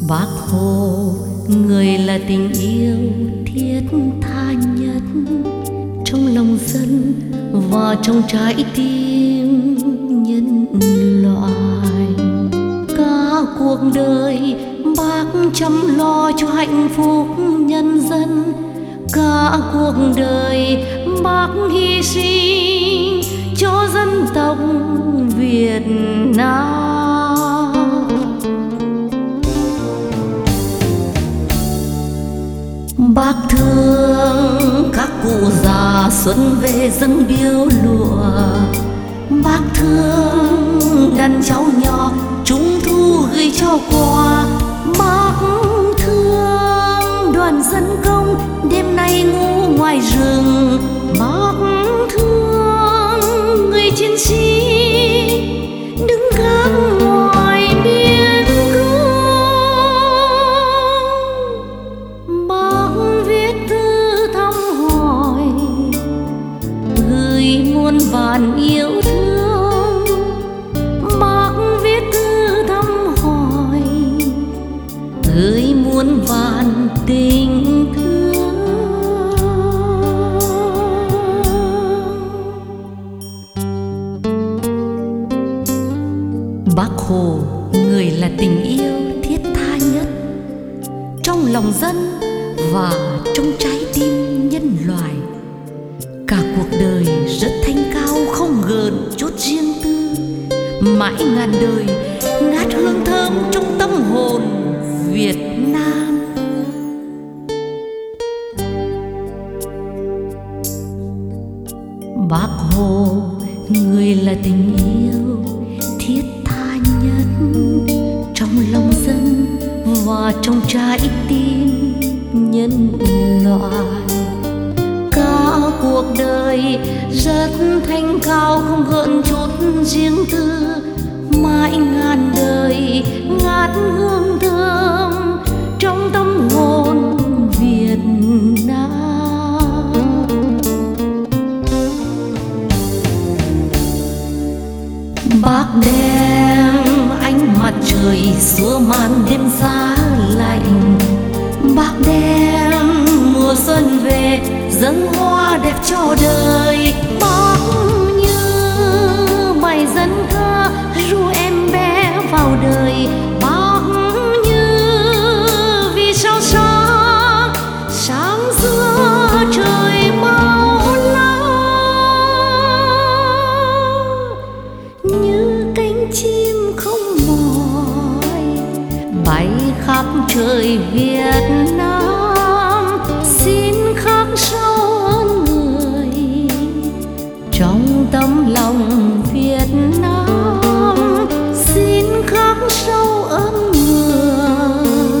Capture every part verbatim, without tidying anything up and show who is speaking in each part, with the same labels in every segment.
Speaker 1: Bác Hồ, người là tình yêu thiết tha nhất trong lòng dân và trong trái tim nhân loại. Cả cuộc đời bác chăm lo cho hạnh phúc nhân dân, cả cuộc đời bác hy sinh cho dân tộc Việt Nam. Bác thương các cụ già xuân về dâng biếu lụa, bác thương đàn cháu nhỏ trung thu gửi cho quà, bác thương đoàn dân công đêm nay ngủ ngoài rừng, bác thương người chiến sĩ đứng gác ngoài biên cương. Bác viết thư thăm hỏi gửi muôn vàn yêu thương, bác viết thư thăm hỏi gửi muôn vàn tình thương. Bác Hồ, người là tình yêu thiết tha nhất trong lòng dân và trong trái tim nhân loại. Cả cuộc đời rất thanh cao không gợn chút riêng tư, mãi ngàn đời ngát hương thơm trong tâm hồn Việt Nam. Bác Hồ, người là tình yêu thiết tha nhất trong lòng dân và trong trái tim nhân loại. Cả cuộc đời rất thanh cao không gợn chút riêng tư, mãi ngàn đời ngát hương thơm trong tâm hồn Việt Nam. Bác đem ánh mặt trời xua màn đêm giá lạnh, bác đem mùa xuân về dâng hoa đẹp cho đời. Bác như bài dân ca ru em bé vào đời, bác như vì sao sáng sáng giữa trời bao la, như cánh chim không mỏi bay khắp trời Việt Nam. Xin khắc sâu ơn người trong tấm lòng Việt Nam, xin khắc sâu ơn người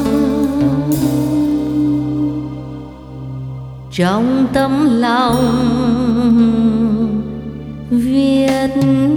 Speaker 1: trong tấm lòng Việt Nam.